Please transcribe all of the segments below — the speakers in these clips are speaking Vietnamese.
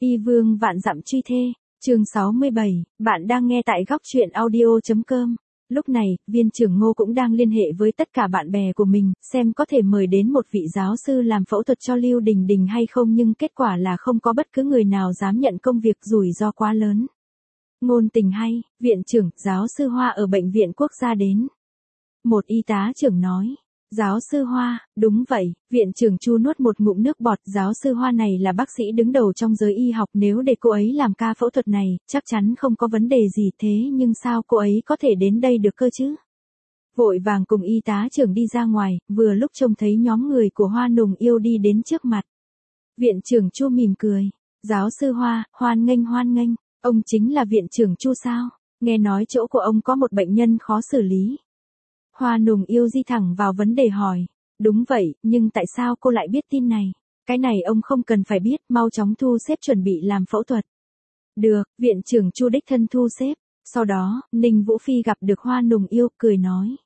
Y vương vạn dặm truy thê, chương 67, bạn đang nghe tại góc truyện audio.com. Lúc này, viên trưởng Ngô cũng đang liên hệ với tất cả bạn bè của mình, xem có thể mời đến một vị giáo sư làm phẫu thuật cho Lưu Đình Đình hay không, nhưng kết quả là không có bất cứ người nào dám nhận công việc, rủi ro quá lớn. Ngôn tình hay, viện trưởng, giáo sư Hoa ở bệnh viện quốc gia đến. Một y tá trưởng nói. Giáo sư Hoa, đúng vậy, viện trưởng Chu nuốt một ngụm nước bọt, giáo sư Hoa này là bác sĩ đứng đầu trong giới y học, nếu để cô ấy làm ca phẫu thuật này, chắc chắn không có vấn đề gì, thế nhưng sao cô ấy có thể đến đây được cơ chứ? Vội vàng cùng y tá trưởng đi ra ngoài, vừa lúc trông thấy nhóm người của Hoa Nùng Yêu đi đến trước mặt. Viện trưởng Chu mỉm cười, giáo sư Hoa, hoan nghênh, ông chính là viện trưởng Chu sao? Nghe nói chỗ của ông có một bệnh nhân khó xử lý. Hoa Nùng Yêu di thẳng vào vấn đề hỏi. Đúng vậy, nhưng tại sao cô lại biết tin này? Cái này ông không cần phải biết, mau chóng thu xếp chuẩn bị làm phẫu thuật. Được, viện trưởng Chu đích thân thu xếp. Sau đó, Ninh Vũ Phi gặp được Hoa Nùng Yêu, cười nói.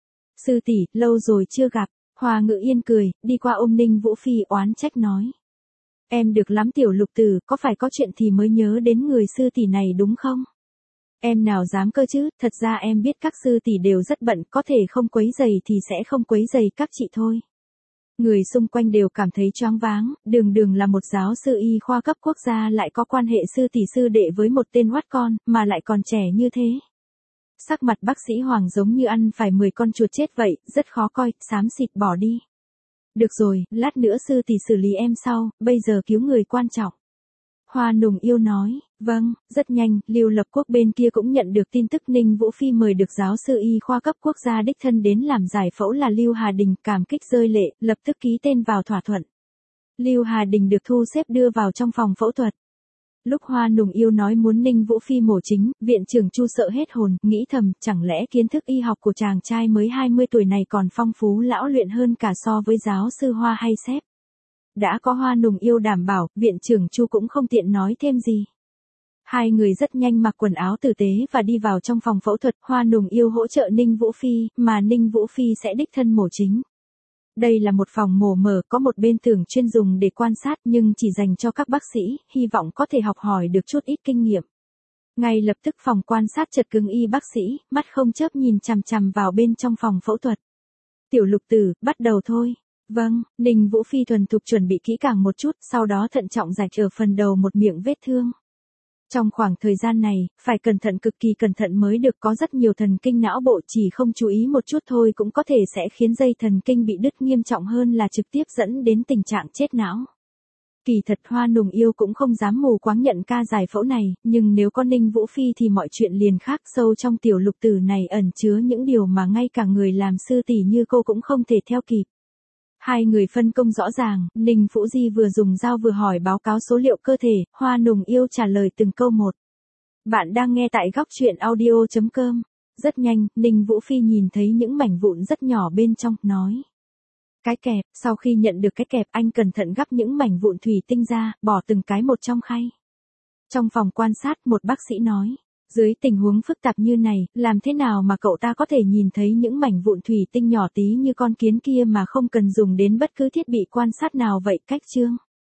Sư tỷ, lâu rồi chưa gặp. Hoa Ngự Yên cười, đi qua ôm Ninh Vũ Phi oán trách nói. Em được lắm Tiểu Lục Tử, có phải có chuyện thì mới nhớ đến người sư tỷ này đúng không? Em nào dám cơ chứ, thật ra em biết các sư tỷ đều rất bận, có thể không quấy rầy thì sẽ không quấy rầy các chị thôi. Người xung quanh đều cảm thấy choáng váng, đường là một giáo sư y khoa cấp quốc gia lại có quan hệ sư tỷ sư đệ với một tên hoắt con, mà lại còn trẻ như thế. Sắc mặt bác sĩ Hoàng giống như ăn phải 10 con chuột chết vậy, rất khó coi, xám xịt bỏ đi. Được rồi, lát nữa sư tỷ xử lý em sau, bây giờ cứu người quan trọng. Hoa Nùng Yêu nói, vâng, rất nhanh, Lưu Lập Quốc bên kia cũng nhận được tin tức Ninh Vũ Phi mời được giáo sư y khoa cấp quốc gia đích thân đến làm giải phẫu là Lưu Hà Đình, cảm kích rơi lệ, lập tức ký tên vào thỏa thuận. Lưu Hà Đình được thu xếp đưa vào trong phòng phẫu thuật. Lúc Hoa Nùng Yêu nói muốn Ninh Vũ Phi mổ chính, viện trưởng Chu sợ hết hồn, nghĩ thầm, chẳng lẽ kiến thức y học của chàng trai mới 20 tuổi này còn phong phú lão luyện hơn cả so với giáo sư Hoa hay sếp. Đã có Hoa Nùng Yêu đảm bảo, viện trưởng Chu cũng không tiện nói thêm gì. Hai người rất nhanh mặc quần áo tử tế và đi vào trong phòng phẫu thuật, Hoa Nùng Yêu hỗ trợ Ninh Vũ Phi, mà Ninh Vũ Phi sẽ đích thân mổ chính. Đây là một phòng mổ mở, có một bên tường chuyên dùng để quan sát nhưng chỉ dành cho các bác sĩ, hy vọng có thể học hỏi được chút ít kinh nghiệm. Ngay lập tức phòng quan sát chật cứng, y bác sĩ, mắt không chớp nhìn chằm chằm vào bên trong phòng phẫu thuật. Tiểu Lục Tử, bắt đầu thôi. Vâng, Ninh Vũ Phi thuần thục chuẩn bị kỹ càng một chút, sau đó thận trọng rạch ở phần đầu một miệng vết thương. Trong khoảng thời gian này, phải cẩn thận, cực kỳ cẩn thận mới được, có rất nhiều thần kinh não bộ, chỉ không chú ý một chút thôi cũng có thể sẽ khiến dây thần kinh bị đứt, nghiêm trọng hơn là trực tiếp dẫn đến tình trạng chết não. Kỳ thật Hoa Nùng Yêu cũng không dám mù quáng nhận ca giải phẫu này, nhưng nếu có Ninh Vũ Phi thì mọi chuyện liền khác, sâu trong Tiểu Lục Tử này ẩn chứa những điều mà ngay cả người làm sư tỷ như cô cũng không thể theo kịp. Hai người phân công rõ ràng, Ninh Vũ Di vừa dùng dao vừa hỏi báo cáo số liệu cơ thể, Hoa Nùng Yêu trả lời từng câu một. Bạn đang nghe tại góc truyện audio.com. Rất nhanh, Ninh Vũ Phi nhìn thấy những mảnh vụn rất nhỏ bên trong, nói. Cái kẹp, sau khi nhận được cái kẹp anh cẩn thận gắp những mảnh vụn thủy tinh ra, bỏ từng cái một trong khay. Trong phòng quan sát, một bác sĩ nói. Dưới tình huống phức tạp như này, làm thế nào mà cậu ta có thể nhìn thấy những mảnh vụn thủy tinh nhỏ tí như con kiến kia mà không cần dùng đến bất cứ thiết bị quan sát nào vậy? Cách chương.